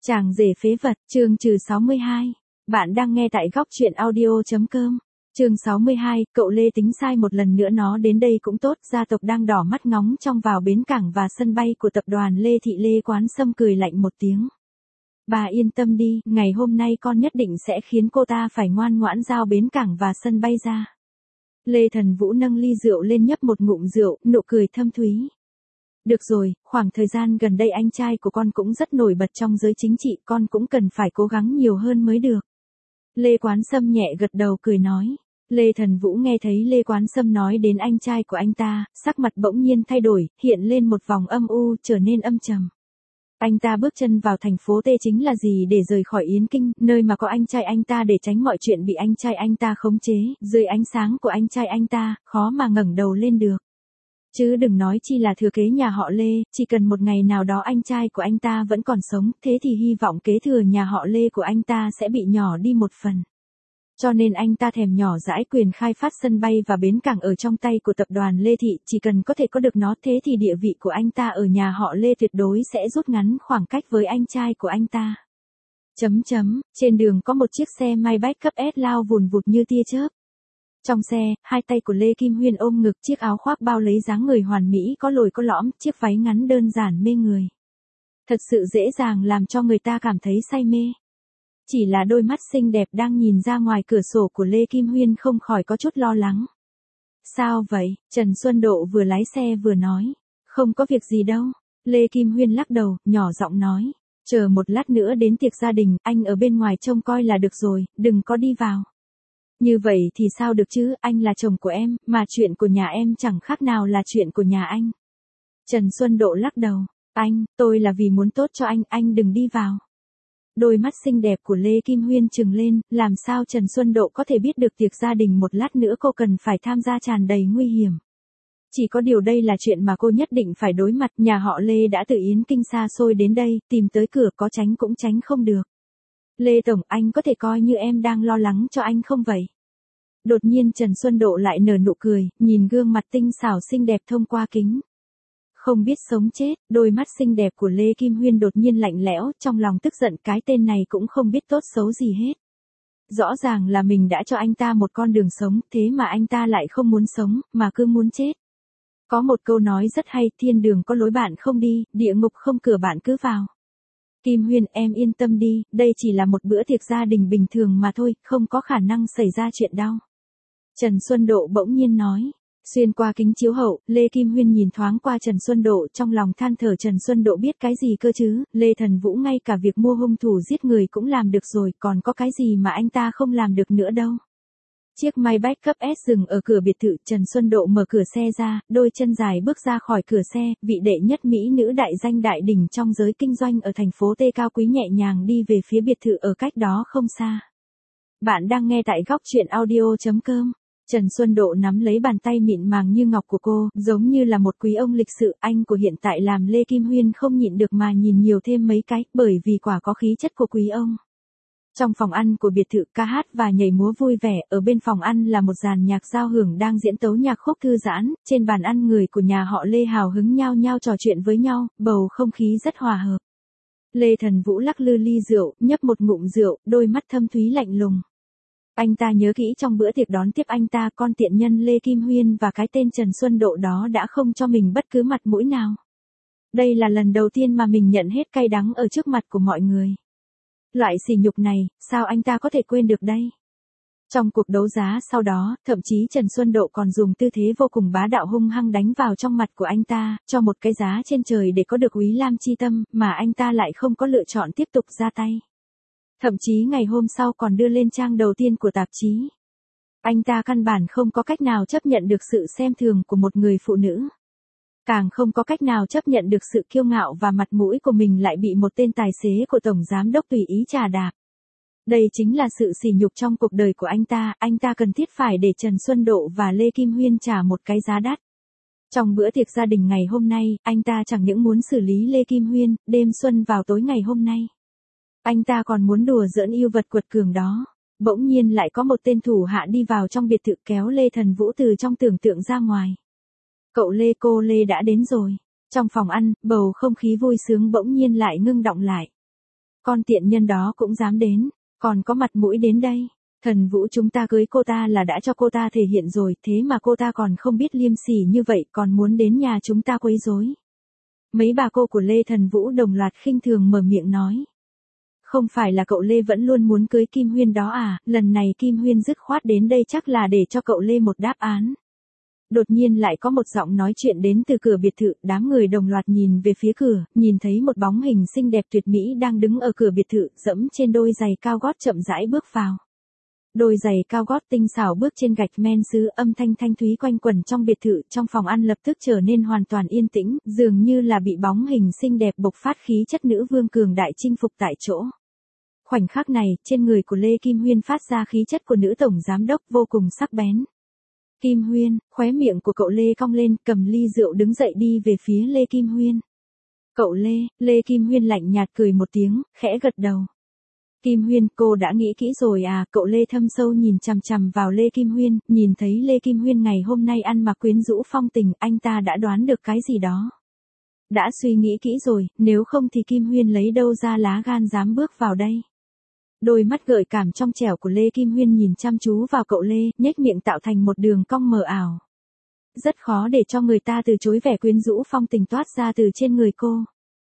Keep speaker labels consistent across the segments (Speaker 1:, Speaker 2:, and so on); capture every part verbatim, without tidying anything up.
Speaker 1: Chàng rể phế vật, chương trừ sáu mươi hai. Bạn đang nghe tại góc truyện audio.com. Chương sáu mươi hai, cậu Lê tính sai một lần nữa nó đến đây cũng tốt, gia tộc đang đỏ mắt ngóng trong vào bến cảng và sân bay của tập đoàn Lê Thị. Lê Quán Sâm cười lạnh một tiếng. Bà yên tâm đi, ngày hôm nay con nhất định sẽ khiến cô ta phải ngoan ngoãn giao bến cảng và sân bay ra. Lê Thần Vũ nâng ly rượu lên nhấp một ngụm rượu, nụ cười thâm thúy. Được rồi, khoảng thời gian gần đây anh trai của con cũng rất nổi bật trong giới chính trị, con cũng cần phải cố gắng nhiều hơn mới được. Lê Quán Sâm nhẹ gật đầu cười nói. Lê Thần Vũ nghe thấy Lê Quán Sâm nói đến anh trai của anh ta, sắc mặt bỗng nhiên thay đổi, hiện lên một vòng âm u, trở nên âm trầm. Anh ta bước chân vào thành phố T chính là gì để rời khỏi Yến Kinh, nơi mà có anh trai anh ta để tránh mọi chuyện bị anh trai anh ta khống chế, dưới ánh sáng của anh trai anh ta, khó mà ngẩng đầu lên được. Chứ đừng nói chi là thừa kế nhà họ Lê, chỉ cần một ngày nào đó anh trai của anh ta vẫn còn sống, thế thì hy vọng kế thừa nhà họ Lê của anh ta sẽ bị nhỏ đi một phần. Cho nên anh ta thèm nhỏ dãi quyền khai phát sân bay và bến cảng ở trong tay của tập đoàn Lê Thị, chỉ cần có thể có được nó thế thì địa vị của anh ta ở nhà họ Lê tuyệt đối sẽ rút ngắn khoảng cách với anh trai của anh ta. Chấm chấm, trên đường có một chiếc xe Maybach cấp S lao vùn vụt như tia chớp. Trong xe, hai tay của Lê Kim Huyên ôm ngực, chiếc áo khoác bao lấy dáng người hoàn mỹ có lồi có lõm, chiếc váy ngắn đơn giản mê người. Thật sự dễ dàng làm cho người ta cảm thấy say mê. Chỉ là đôi mắt xinh đẹp đang nhìn ra ngoài cửa sổ của Lê Kim Huyên không khỏi có chút lo lắng. Sao vậy? Trần Xuân Độ vừa lái xe vừa nói. Không có việc gì đâu. Lê Kim Huyên lắc đầu, nhỏ giọng nói. Chờ một lát nữa đến tiệc gia đình, anh ở bên ngoài trông coi là được rồi, đừng có đi vào. Như vậy thì sao được chứ, anh là chồng của em, mà chuyện của nhà em chẳng khác nào là chuyện của nhà anh. Trần Xuân Độ lắc đầu. Anh, tôi là vì muốn tốt cho anh, anh đừng đi vào. Đôi mắt xinh đẹp của Lê Kim Huyên trừng lên, làm sao Trần Xuân Độ có thể biết được tiệc gia đình một lát nữa cô cần phải tham gia tràn đầy nguy hiểm. Chỉ có điều đây là chuyện mà cô nhất định phải đối mặt, nhà họ Lê đã từ Yến Kinh xa xôi đến đây, tìm tới cửa có tránh cũng tránh không được. Lê Tổng, anh có thể coi như em đang lo lắng cho anh không vậy? Đột nhiên Trần Xuân Độ lại nở nụ cười, nhìn gương mặt tinh xảo xinh đẹp thông qua kính. Không biết sống chết, đôi mắt xinh đẹp của Lê Kim Huyên đột nhiên lạnh lẽo, trong lòng tức giận cái tên này cũng không biết tốt xấu gì hết. Rõ ràng là mình đã cho anh ta một con đường sống, thế mà anh ta lại không muốn sống, mà cứ muốn chết. Có một câu nói rất hay, thiên đường có lối bạn không đi, địa ngục không cửa bạn cứ vào. Kim Huyên, em yên tâm đi, đây chỉ là một bữa tiệc gia đình bình thường mà thôi, không có khả năng xảy ra chuyện đau. Trần Xuân Độ bỗng nhiên nói. Xuyên qua kính chiếu hậu, Lê Kim Huyên nhìn thoáng qua Trần Xuân Độ, trong lòng than thở Trần Xuân Độ biết cái gì cơ chứ, Lê Thần Vũ ngay cả việc mua hung thủ giết người cũng làm được rồi, còn có cái gì mà anh ta không làm được nữa đâu. Chiếc Maybach cấp S dừng ở cửa biệt thự, Trần Xuân Độ mở cửa xe ra, đôi chân dài bước ra khỏi cửa xe, vị đệ nhất mỹ nữ đại danh đại đỉnh trong giới kinh doanh ở thành phố T cao quý nhẹ nhàng đi về phía biệt thự ở cách đó không xa. Bạn đang nghe tại góc truyện audio.com. Trần Xuân Độ nắm lấy bàn tay mịn màng như ngọc của cô, giống như là một quý ông lịch sự, anh của hiện tại làm Lê Kim Huyên không nhịn được mà nhìn nhiều thêm mấy cái, bởi vì quả có khí chất của quý ông. Trong phòng ăn của biệt thự ca hát và nhảy múa vui vẻ, ở bên phòng ăn là một dàn nhạc giao hưởng đang diễn tấu nhạc khúc thư giãn, trên bàn ăn người của nhà họ Lê hào hứng nhao nhao trò chuyện với nhau, bầu không khí rất hòa hợp. Lê Thần Vũ lắc lư ly rượu, nhấp một ngụm rượu, đôi mắt thâm thúy lạnh lùng. Anh ta nhớ kỹ trong bữa tiệc đón tiếp anh ta, con tiện nhân Lê Kim Huyên và cái tên Trần Xuân Độ đó đã không cho mình bất cứ mặt mũi nào. Đây là lần đầu tiên mà mình nhận hết cay đắng ở trước mặt của mọi người. Loại sỉ nhục này, sao anh ta có thể quên được đây? Trong cuộc đấu giá sau đó, thậm chí Trần Xuân Độ còn dùng tư thế vô cùng bá đạo hung hăng đánh vào trong mặt của anh ta, cho một cái giá trên trời để có được Úy Lam chi tâm, mà anh ta lại không có lựa chọn tiếp tục ra tay. Thậm chí ngày hôm sau còn đưa lên trang đầu tiên của tạp chí. Anh ta căn bản không có cách nào chấp nhận được sự xem thường của một người phụ nữ. Càng không có cách nào chấp nhận được sự kiêu ngạo và mặt mũi của mình lại bị một tên tài xế của Tổng Giám đốc tùy ý trà đạp. Đây chính là sự sỉ nhục trong cuộc đời của anh ta, anh ta cần thiết phải để Trần Xuân Độ và Lê Kim Huyên trả một cái giá đắt. Trong bữa tiệc gia đình ngày hôm nay, anh ta chẳng những muốn xử lý Lê Kim Huyên, đêm xuân vào tối ngày hôm nay. Anh ta còn muốn đùa giỡn yêu vật quật cường đó. Bỗng nhiên lại có một tên thủ hạ đi vào trong biệt thự kéo Lê Thần Vũ từ trong tưởng tượng ra ngoài. Cậu Lê, cô Lê đã đến rồi. Trong phòng ăn, bầu không khí vui sướng bỗng nhiên lại ngưng đọng lại. Con tiện nhân đó cũng dám đến, còn có mặt mũi đến đây. Thần Vũ chúng ta cưới cô ta là đã cho cô ta thể hiện rồi, thế mà cô ta còn không biết liêm sỉ như vậy, còn muốn đến nhà chúng ta quấy rối. Mấy bà cô của Lê Thần Vũ đồng loạt khinh thường mở miệng nói. Không phải là cậu Lê vẫn luôn muốn cưới Kim Huyên đó à, lần này Kim Huyên dứt khoát đến đây chắc là để cho cậu Lê một đáp án. Đột nhiên lại có một giọng nói chuyện đến từ cửa biệt thự, đám người đồng loạt nhìn về phía cửa, nhìn thấy một bóng hình xinh đẹp tuyệt mỹ đang đứng ở cửa biệt thự, dẫm trên đôi giày cao gót chậm rãi bước vào. Đôi giày cao gót tinh xảo bước trên gạch men sứ, âm thanh thanh thúy quanh quẩn trong biệt thự, trong phòng ăn lập tức trở nên hoàn toàn yên tĩnh, dường như là bị bóng hình xinh đẹp bộc phát khí chất nữ vương cường đại chinh phục tại chỗ. Khoảnh khắc này, trên người của Lê Kim Huyên phát ra khí chất của nữ tổng giám đốc vô cùng sắc bén. Kim Huyên, khóe miệng của cậu Lê cong lên, cầm ly rượu đứng dậy đi về phía Lê Kim Huyên. Cậu Lê, Lê Kim Huyên lạnh nhạt cười một tiếng, khẽ gật đầu. Kim Huyên, cô đã nghĩ kỹ rồi à, cậu Lê thâm sâu nhìn chằm chằm vào Lê Kim Huyên, nhìn thấy Lê Kim Huyên ngày hôm nay ăn mặc quyến rũ phong tình, anh ta đã đoán được cái gì đó. Đã suy nghĩ kỹ rồi, nếu không thì Kim Huyên lấy đâu ra lá gan dám bước vào đây. Đôi mắt gợi cảm trong trẻo của Lê Kim Huyên nhìn chăm chú vào cậu Lê, nhếch miệng tạo thành một đường cong mờ ảo. Rất khó để cho người ta từ chối vẻ quyến rũ phong tình toát ra từ trên người cô.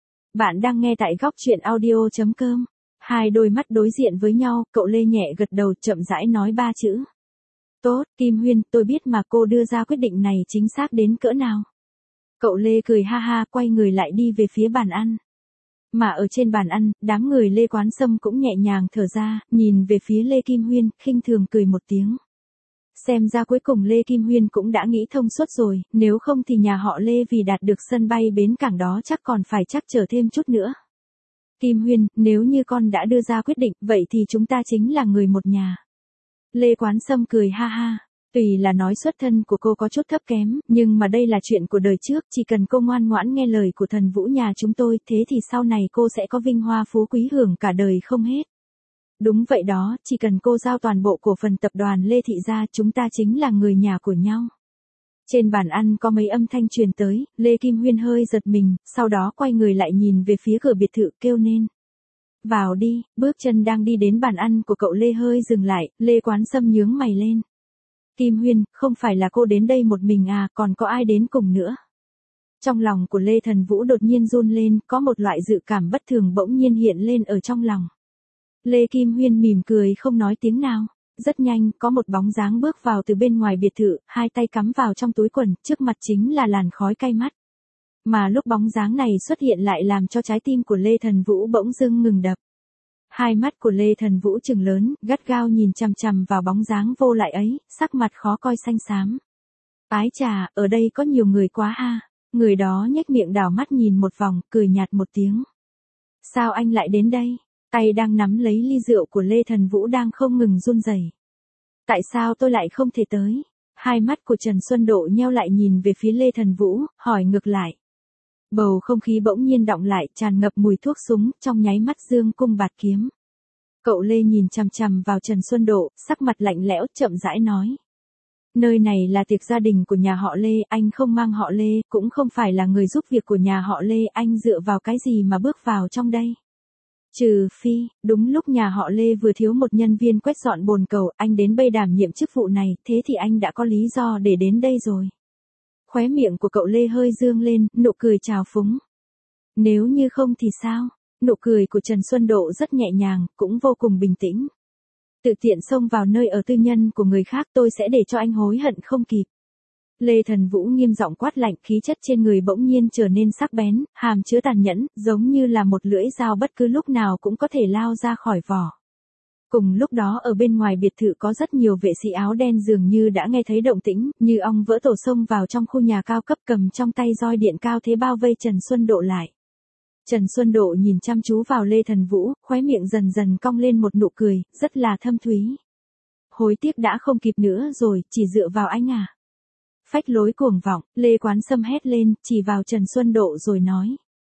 Speaker 1: Bạn đang nghe tại góc truyện audio chấm com. Hai đôi mắt đối diện với nhau, cậu Lê nhẹ gật đầu chậm rãi nói ba chữ. Tốt, Kim Huyên, tôi biết mà cô đưa ra quyết định này chính xác đến cỡ nào. Cậu Lê cười ha ha, quay người lại đi về phía bàn ăn. Mà ở trên bàn ăn, đám người Lê Quán Sâm cũng nhẹ nhàng thở ra, nhìn về phía Lê Kim Huyên, khinh thường cười một tiếng. Xem ra cuối cùng Lê Kim Huyên cũng đã nghĩ thông suốt rồi, nếu không thì nhà họ Lê vì đạt được sân bay bến cảng đó chắc còn phải chắc chờ thêm chút nữa. Kim Huyên, nếu như con đã đưa ra quyết định, vậy thì chúng ta chính là người một nhà. Lê Quán Sâm cười ha ha. Tùy là nói xuất thân của cô có chút thấp kém, nhưng mà đây là chuyện của đời trước, chỉ cần cô ngoan ngoãn nghe lời của thần Vũ nhà chúng tôi, thế thì sau này cô sẽ có vinh hoa phú quý hưởng cả đời không hết. Đúng vậy đó, chỉ cần cô giao toàn bộ cổ phần tập đoàn Lê Thị gia, chúng ta chính là người nhà của nhau. Trên bàn ăn có mấy âm thanh truyền tới, Lê Kim Huyên hơi giật mình, sau đó quay người lại nhìn về phía cửa biệt thự kêu nên. Vào đi, bước chân đang đi đến bàn ăn của cậu Lê hơi dừng lại, Lê Quán Sâm nhướng mày lên. Kim Huyên, không phải là cô đến đây một mình à, còn có ai đến cùng nữa? Trong lòng của Lê Thần Vũ đột nhiên run lên, có một loại dự cảm bất thường bỗng nhiên hiện lên ở trong lòng. Lê Kim Huyên mỉm cười không nói tiếng nào. Rất nhanh, có một bóng dáng bước vào từ bên ngoài biệt thự, hai tay cắm vào trong túi quần, trước mặt chính là làn khói cay mắt. Mà lúc bóng dáng này xuất hiện lại làm cho trái tim của Lê Thần Vũ bỗng dưng ngừng đập. Hai mắt của Lê Thần Vũ trừng lớn, gắt gao nhìn chằm chằm vào bóng dáng vô lại ấy, sắc mặt khó coi xanh xám. Ái chà, ở đây có nhiều người quá ha. Người đó nhếch miệng đảo mắt nhìn một vòng, cười nhạt một tiếng. Sao anh lại đến đây? Tay đang nắm lấy ly rượu của Lê Thần Vũ đang không ngừng run rẩy. Tại sao tôi lại không thể tới? Hai mắt của Trần Xuân Độ nheo lại nhìn về phía Lê Thần Vũ, hỏi ngược lại. Bầu không khí bỗng nhiên đọng lại, tràn ngập mùi thuốc súng, trong nháy mắt dương cung bạt kiếm. Cậu Lê nhìn chằm chằm vào Trần Xuân Độ, sắc mặt lạnh lẽo, chậm rãi nói. Nơi này là tiệc gia đình của nhà họ Lê, anh không mang họ Lê, cũng không phải là người giúp việc của nhà họ Lê, anh dựa vào cái gì mà bước vào trong đây? Trừ phi, đúng lúc nhà họ Lê vừa thiếu một nhân viên quét dọn bồn cầu, anh đến bây đảm nhiệm chức vụ này, thế thì anh đã có lý do để đến đây rồi. Khóe miệng của cậu Lê hơi dương lên, nụ cười trào phúng. Nếu như không thì sao? Nụ cười của Trần Xuân Độ rất nhẹ nhàng, cũng vô cùng bình tĩnh. Tự tiện xông vào nơi ở tư nhân của người khác, tôi sẽ để cho anh hối hận không kịp. Lê Thần Vũ nghiêm giọng quát lạnh, khí chất trên người bỗng nhiên trở nên sắc bén, hàm chứa tàn nhẫn, giống như là một lưỡi dao bất cứ lúc nào cũng có thể lao ra khỏi vỏ. Cùng lúc đó ở bên ngoài biệt thự có rất nhiều vệ sĩ áo đen dường như đã nghe thấy động tĩnh, như ong vỡ tổ xông vào trong khu nhà cao cấp cầm trong tay roi điện cao thế bao vây Trần Xuân Độ lại. Trần Xuân Độ nhìn chăm chú vào Lê Thần Vũ, khóe miệng dần dần cong lên một nụ cười, rất là thâm thúy. Hối tiếc đã không kịp nữa rồi, chỉ dựa vào anh à. Phách lối cuồng vọng, Lê Quán Sâm hét lên, chỉ vào Trần Xuân Độ rồi nói.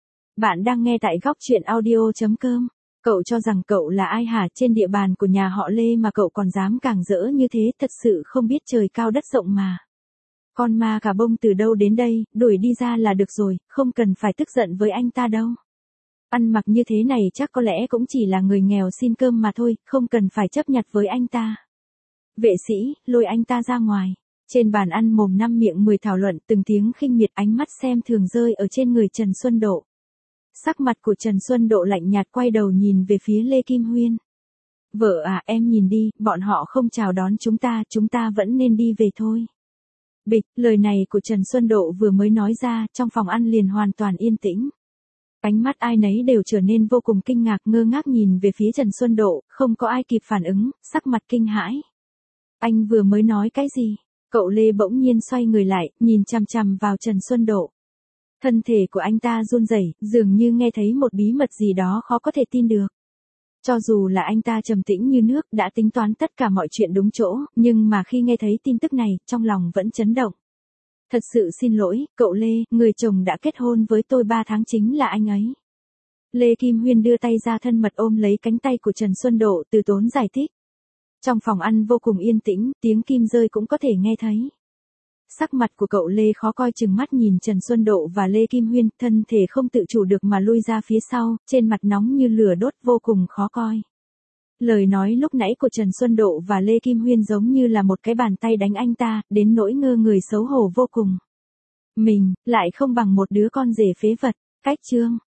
Speaker 1: Bạn đang nghe tại góc truyện audio chấm com. Cậu cho rằng cậu là ai hả, trên địa bàn của nhà họ Lê mà cậu còn dám càng rỡ như thế, thật sự không biết trời cao đất rộng mà. Con ma cà bông từ đâu đến đây, đuổi đi ra là được rồi, không cần phải tức giận với anh ta đâu. Ăn mặc như thế này chắc có lẽ cũng chỉ là người nghèo xin cơm mà thôi, không cần phải chấp nhặt với anh ta. Vệ sĩ, lôi anh ta ra ngoài. Trên bàn ăn mồm năm miệng mười thảo luận từng tiếng khinh miệt, ánh mắt xem thường rơi ở trên người Trần Xuân Độ. Sắc mặt của Trần Xuân Độ lạnh nhạt, quay đầu nhìn về phía Lê Kim Huyên. Vợ à, em nhìn đi, bọn họ không chào đón chúng ta, chúng ta vẫn nên đi về thôi. Bịch, lời này của Trần Xuân Độ vừa mới nói ra, trong phòng ăn liền hoàn toàn yên tĩnh. Ánh mắt ai nấy đều trở nên vô cùng kinh ngạc, ngơ ngác nhìn về phía Trần Xuân Độ, không có ai kịp phản ứng, sắc mặt kinh hãi. Anh vừa mới nói cái gì? Cậu Lê bỗng nhiên xoay người lại, nhìn chằm chằm vào Trần Xuân Độ. Thân thể của anh ta run rẩy, dường như nghe thấy một bí mật gì đó khó có thể tin được. Cho dù là anh ta trầm tĩnh như nước, đã tính toán tất cả mọi chuyện đúng chỗ, nhưng mà khi nghe thấy tin tức này, trong lòng vẫn chấn động. Thật sự xin lỗi, cậu Lê, người chồng đã kết hôn với tôi ba tháng chính là anh ấy. Lê Kim Huyên đưa tay ra thân mật ôm lấy cánh tay của Trần Xuân Độ, từ tốn giải thích. Trong phòng ăn vô cùng yên tĩnh, tiếng kim rơi cũng có thể nghe thấy. Sắc mặt của cậu Lê khó coi, chừng mắt nhìn Trần Xuân Độ và Lê Kim Huyên, thân thể không tự chủ được mà lui ra phía sau, trên mặt nóng như lửa đốt, vô cùng khó coi. Lời nói lúc nãy của Trần Xuân Độ và Lê Kim Huyên giống như là một cái bàn tay đánh anh ta, đến nỗi ngơ người xấu hổ vô cùng. Mình, lại không bằng một đứa con rể phế vật. Cách chương